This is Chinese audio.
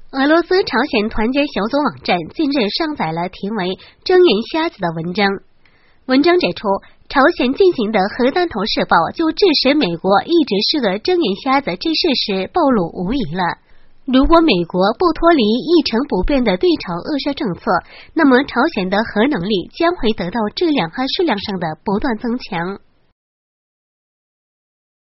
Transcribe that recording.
俄罗斯朝鲜团结小组网站近日上载了题为“睁眼瞎子”的文章。文章指出，朝鲜进行的核弹头试爆就致使美国一直是个睁眼瞎子这事实暴露无遗了。如果美国不脱离一成不变的对朝扼杀政策，那么朝鲜的核能力将会得到质量和数量上的不断增强。